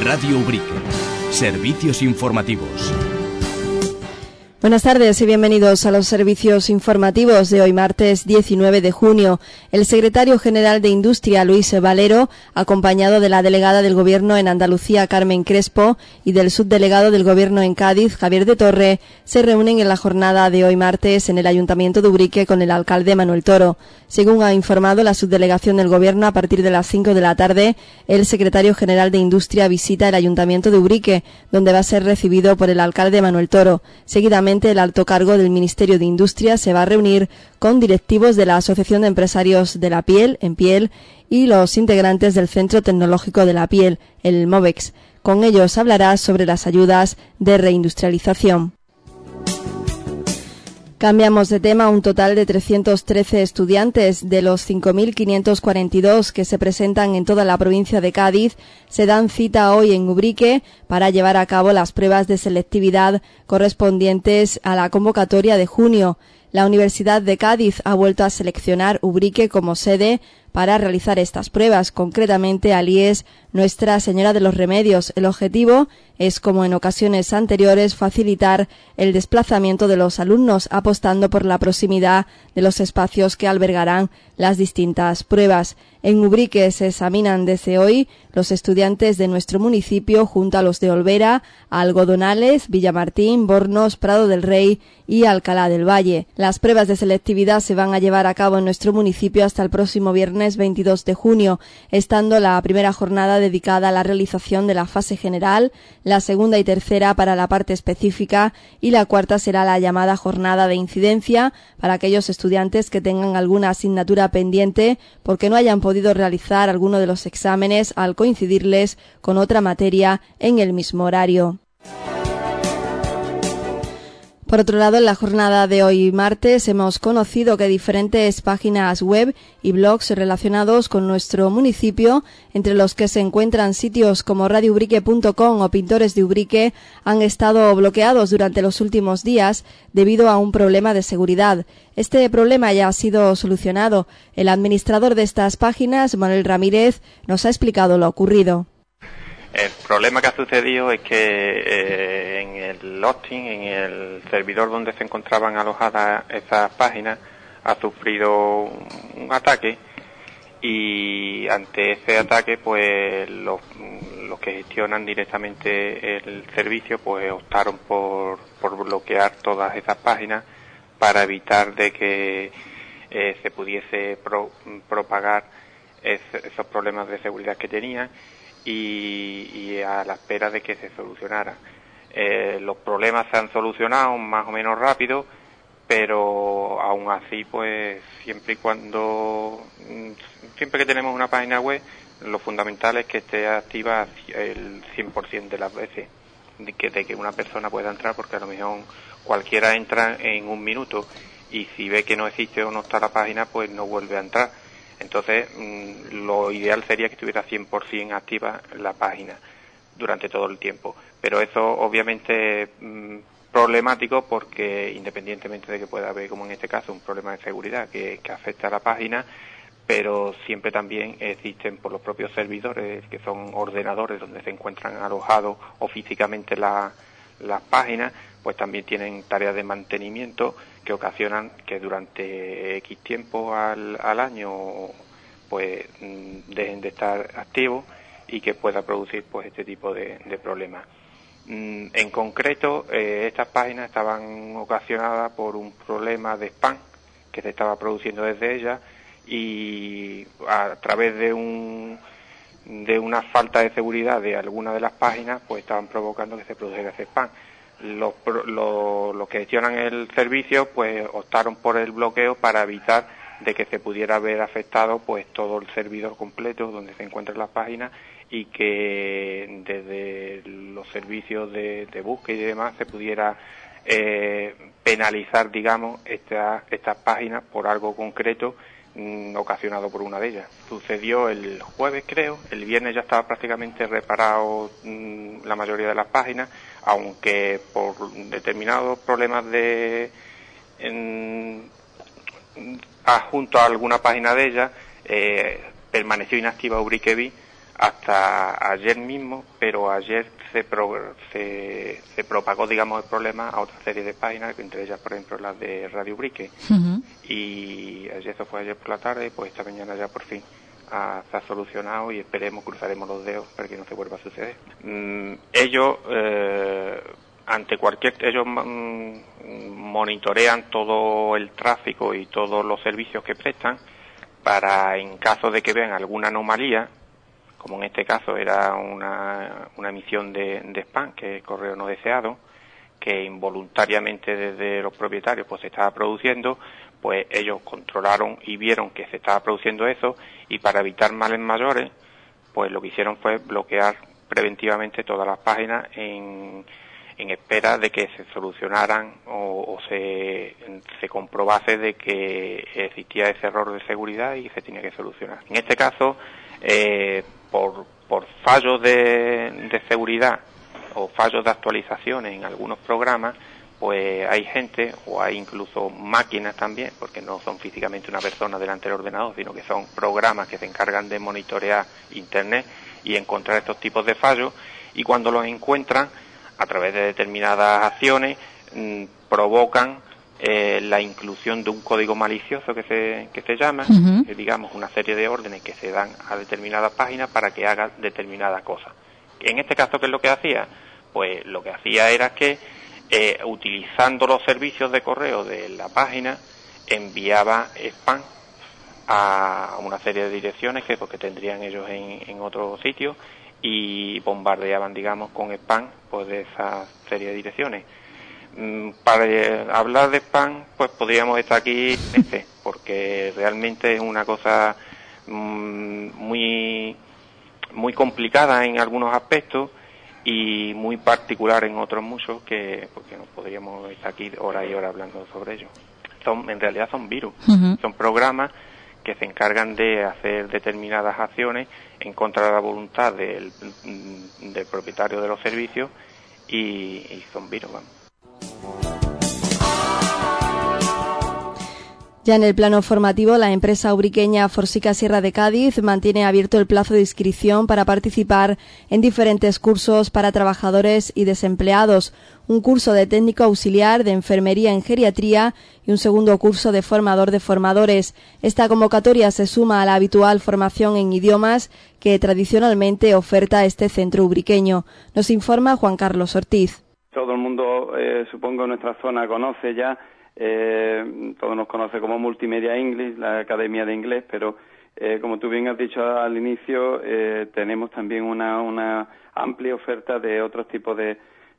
Radio Ubrique. Servicios informativos. Buenas tardes y bienvenidos a los servicios informativos de hoy martes 19 de junio. El secretario general de Industria, Luis Valero, acompañado de la delegada del Gobierno en Andalucía, Carmen Crespo, y del subdelegado del Gobierno en Cádiz, Javier de Torre, se reúnen en la jornada de hoy martes en el Ayuntamiento de Ubrique con el alcalde Manuel Toro. Según ha informado la subdelegación del Gobierno, a partir de las 5 de la tarde, el secretario general de Industria visita el Ayuntamiento de Ubrique, donde va a ser recibido por el alcalde Manuel Toro. Seguidamente, el alto cargo del Ministerio de Industria se va a reunir con directivos de la Asociación de Empresarios de la Piel, EMPIEL, y los integrantes del Centro Tecnológico de la Piel, el MOVEX. Con ellos hablará sobre las ayudas de reindustrialización. Cambiamos de tema. Un total de 313 estudiantes de los 5.542 que se presentan en toda la provincia de Cádiz se dan cita hoy en Ubrique para llevar a cabo las pruebas de selectividad correspondientes a la convocatoria de junio. La Universidad de Cádiz ha vuelto a seleccionar Ubrique como sede para realizar estas pruebas, concretamente al IES Nuestra Señora de los Remedios. El objetivo es, como en ocasiones anteriores, facilitar el desplazamiento de los alumnos, apostando por la proximidad de los espacios que albergarán las distintas pruebas. En Ubrique se examinan desde hoy los estudiantes de nuestro municipio junto a los de Olvera, Algodonales, Villamartín, Bornos, Prado del Rey y Alcalá del Valle. Las pruebas de selectividad se van a llevar a cabo en nuestro municipio hasta el próximo viernes 22 de junio, estando la primera jornada dedicada a la realización de la fase general, la segunda y tercera para la parte específica y la cuarta será la llamada jornada de incidencia para aquellos estudiantes que tengan alguna asignatura pendiente porque no hayan podido realizar alguno de los exámenes al coincidirles con otra materia en el mismo horario. Por otro lado, en la jornada de hoy martes hemos conocido que diferentes páginas web y blogs relacionados con nuestro municipio, entre los que se encuentran sitios como radioubrique.com o Pintores de Ubrique, han estado bloqueados durante los últimos días debido a un problema de seguridad. Este problema ya ha sido solucionado. El administrador de estas páginas, Manuel Ramírez, nos ha explicado lo ocurrido. El problema que ha sucedido es que en el hosting, en el servidor donde se encontraban alojadas esas páginas, ha sufrido un ataque y ante ese ataque pues los que gestionan directamente el servicio pues optaron por bloquear todas esas páginas para evitar de que se pudiese propagar esos problemas de seguridad que tenían. Y a la espera de que se solucionara. Los problemas se han solucionado más o menos rápido, pero aún así, pues siempre que tenemos una página web, lo fundamental es que esté activa el 100% de las veces, de que una persona pueda entrar, porque a lo mejor cualquiera entra en un minuto y si ve que no existe o no está la página, pues no vuelve a entrar. Entonces, lo ideal sería que estuviera 100% activa la página durante todo el tiempo. Pero eso obviamente es problemático porque independientemente de que pueda haber, como en este caso, un problema de seguridad que afecta a la página, pero siempre también existen por los propios servidores, que son ordenadores donde se encuentran alojados o físicamente las páginas, pues también tienen tareas de mantenimiento que ocasionan que durante X tiempo al año pues dejen de estar activos y que pueda producir pues este tipo de problemas. En concreto, estas páginas estaban ocasionadas por un problema de spam que se estaba produciendo desde ellas y a través de una falta de seguridad de alguna de las páginas pues estaban provocando que se produjera ese spam. Los que gestionan el servicio pues optaron por el bloqueo para evitar de que se pudiera haber afectado pues todo el servidor completo donde se encuentran las páginas y que desde los servicios de búsqueda y demás se pudiera penalizar, digamos, estas páginas por algo concreto ocasionado por una de ellas. Sucedió el jueves, creo. El viernes ya estaba prácticamente reparado la mayoría de las páginas, aunque por determinados problemas junto a alguna página de ellas permaneció inactiva Ubrique.vi hasta ayer mismo, pero ayer se propagó, digamos, el problema a otra serie de páginas, entre ellas, por ejemplo, las de Radio Ubrique. Y eso fue ayer por la tarde, pues esta mañana ya por fin se ha solucionado y cruzaremos los dedos para que no se vuelva a suceder. Ellos monitorean todo el tráfico y todos los servicios que prestan para, en caso de que vean alguna anomalía, como en este caso era una emisión de spam, que es correo no deseado, que involuntariamente desde los propietarios pues se estaba produciendo, pues ellos controlaron y vieron que se estaba produciendo eso, y para evitar males mayores, pues lo que hicieron fue bloquear preventivamente todas las páginas en espera de que se solucionaran o se comprobase de que existía ese error de seguridad y se tenía que solucionar. En este caso, por fallos de seguridad o fallos de actualizaciones en algunos programas, pues hay gente, o hay incluso máquinas también, porque no son físicamente una persona delante del ordenador, sino que son programas que se encargan de monitorear Internet y encontrar estos tipos de fallos, y cuando los encuentran, a través de determinadas acciones, provocan la inclusión de un código malicioso que se llama, que digamos una serie de órdenes que se dan a determinadas páginas para que haga determinadas cosas. En este caso, ¿qué es lo que hacía? Pues lo que hacía era que, utilizando los servicios de correo de la página, enviaba spam a una serie de direcciones que tendrían ellos en otro sitio, y bombardeaban, digamos, con spam pues de esa serie de direcciones. Para hablar de spam, pues podríamos estar aquí porque realmente es una cosa muy muy complicada en algunos aspectos y muy particular en otros muchos, porque no podríamos estar aquí horas y horas hablando sobre ello. En realidad son virus, son programas que se encargan de hacer determinadas acciones en contra de la voluntad del propietario de los servicios, y son virus, vamos. Ya en el plano formativo, la empresa ubriqueña Forsica Sierra de Cádiz mantiene abierto el plazo de inscripción para participar en diferentes cursos para trabajadores y desempleados, un curso de técnico auxiliar de enfermería en geriatría y un segundo curso de formador de formadores. Esta convocatoria se suma a la habitual formación en idiomas que tradicionalmente oferta este centro ubriqueño. Nos informa Juan Carlos Ortiz. Todo el mundo, supongo, en nuestra zona conoce ya. Todo nos conoce como Multimedia English, la Academia de Inglés, pero como tú bien has dicho al inicio, tenemos también una amplia oferta de otros tipos de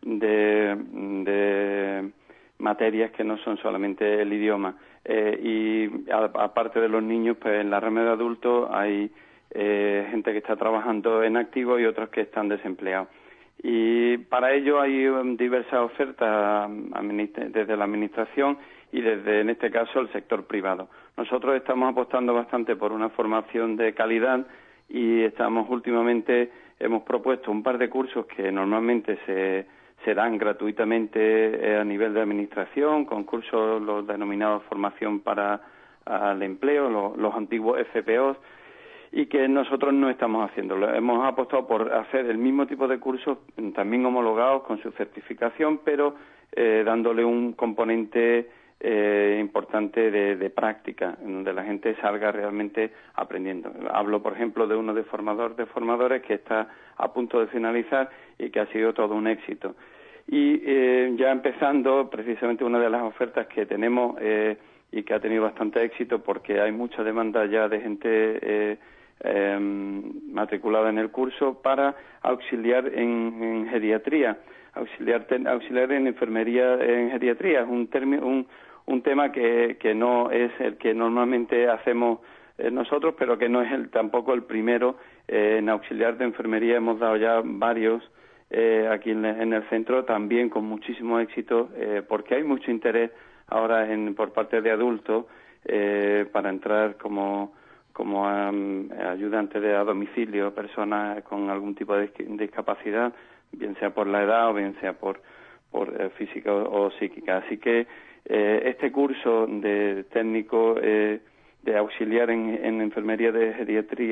materias que no son solamente el idioma. Y aparte de los niños, pues en la rama de adultos hay gente que está trabajando en activo y otros que están desempleados. Y para ello hay diversas ofertas desde la administración y desde, en este caso, el sector privado. Nosotros estamos apostando bastante por una formación de calidad y hemos propuesto un par de cursos que normalmente se dan gratuitamente a nivel de administración, con cursos los denominados formación para el empleo, los antiguos FPOs, y que nosotros no estamos haciéndolo. Hemos apostado por hacer el mismo tipo de cursos, también homologados con su certificación, pero dándole un componente importante de práctica, en donde la gente salga realmente aprendiendo. Hablo, por ejemplo, de uno de formadores que está a punto de finalizar y que ha sido todo un éxito. Y ya empezando, precisamente una de las ofertas que tenemos y que ha tenido bastante éxito, porque hay mucha demanda ya de gente matriculada en el curso para auxiliar en geriatría, auxiliar en enfermería en geriatría. Es un tema que no es el que normalmente hacemos nosotros, pero que no es tampoco el primero. En auxiliar de enfermería hemos dado ya varios aquí en el centro, también con muchísimo éxito, porque hay mucho interés ahora por parte de adultos para entrar como ayudante a domicilio, personas con algún tipo de discapacidad, bien sea por la edad o bien sea por física o psíquica. Así que este curso de técnico de auxiliar en enfermería de geriatría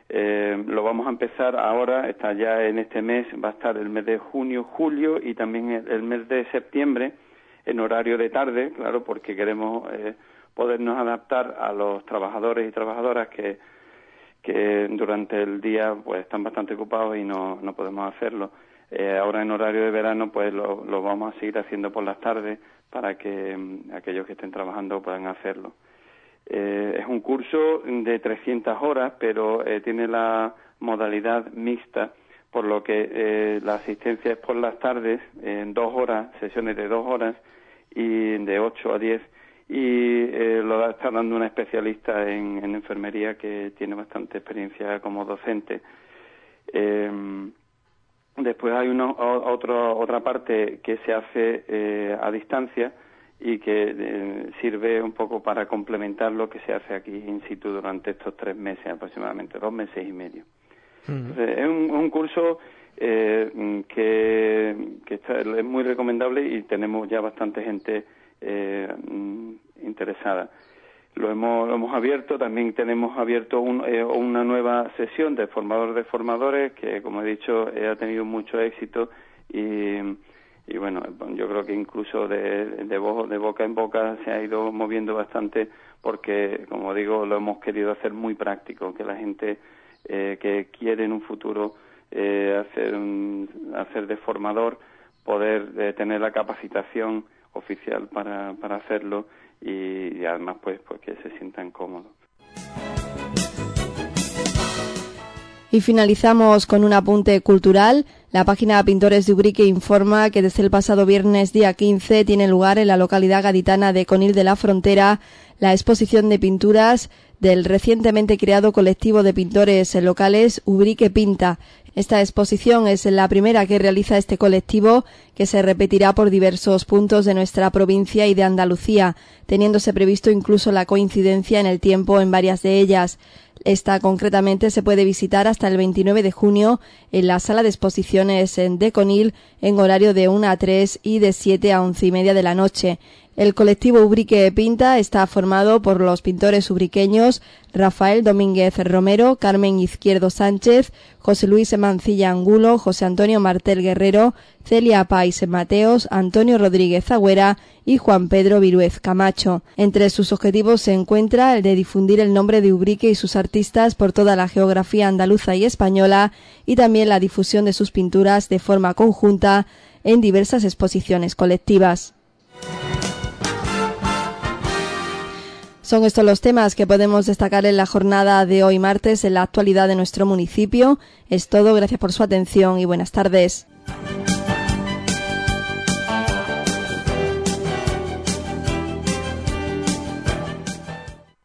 Lo vamos a empezar ahora, está ya en este mes, va a estar el mes de junio, julio y también el mes de septiembre en horario de tarde, claro, porque queremos podernos adaptar a los trabajadores y trabajadoras que durante el día pues están bastante ocupados y no podemos hacerlo. Ahora en horario de verano pues lo vamos a seguir haciendo por las tardes para que aquellos que estén trabajando puedan hacerlo. Es un curso de 300 horas, pero tiene la modalidad mixta, por lo que la asistencia es por las tardes, en 2 horas, sesiones de 2 horas, y de 8 a 10, y lo está dando una especialista en enfermería que tiene bastante experiencia como docente. Después hay otra parte que se hace a distancia, y que sirve un poco para complementar lo que se hace aquí in situ durante estos 3 meses, aproximadamente 2 meses y medio. Entonces, es un curso que es muy recomendable y tenemos ya bastante gente interesada. Lo hemos abierto, también tenemos abierto una nueva sesión de formador de formadores que, como he dicho, ha tenido mucho éxito y bueno, yo creo que incluso de boca en boca se ha ido moviendo bastante porque, como digo, lo hemos querido hacer muy práctico, que la gente que quiere en un futuro hacer de formador, poder tener la capacitación oficial para hacerlo y además pues que se sientan cómodos. Y finalizamos con un apunte cultural. La página Pintores de Ubrique informa que desde el pasado viernes día 15 tiene lugar en la localidad gaditana de Conil de la Frontera la exposición de pinturas del recientemente creado colectivo de pintores locales Ubrique Pinta. Esta exposición es la primera que realiza este colectivo, que se repetirá por diversos puntos de nuestra provincia y de Andalucía, teniéndose previsto incluso la coincidencia en el tiempo en varias de ellas. Esta concretamente se puede visitar hasta el 29 de junio en la sala de exposiciones de Conil en horario de 1 a 3 y de 7 a 11 y media de la noche. El colectivo Ubrique Pinta está formado por los pintores ubriqueños Rafael Domínguez Romero, Carmen Izquierdo Sánchez, José Luis Mancilla Angulo, José Antonio Martel Guerrero, Celia Pais Mateos, Antonio Rodríguez Agüera y Juan Pedro Viruez Camacho. Entre sus objetivos se encuentra el de difundir el nombre de Ubrique y sus artistas por toda la geografía andaluza y española y también la difusión de sus pinturas de forma conjunta en diversas exposiciones colectivas. Son estos los temas que podemos destacar en la jornada de hoy martes en la actualidad de nuestro municipio. Es todo, gracias por su atención y buenas tardes.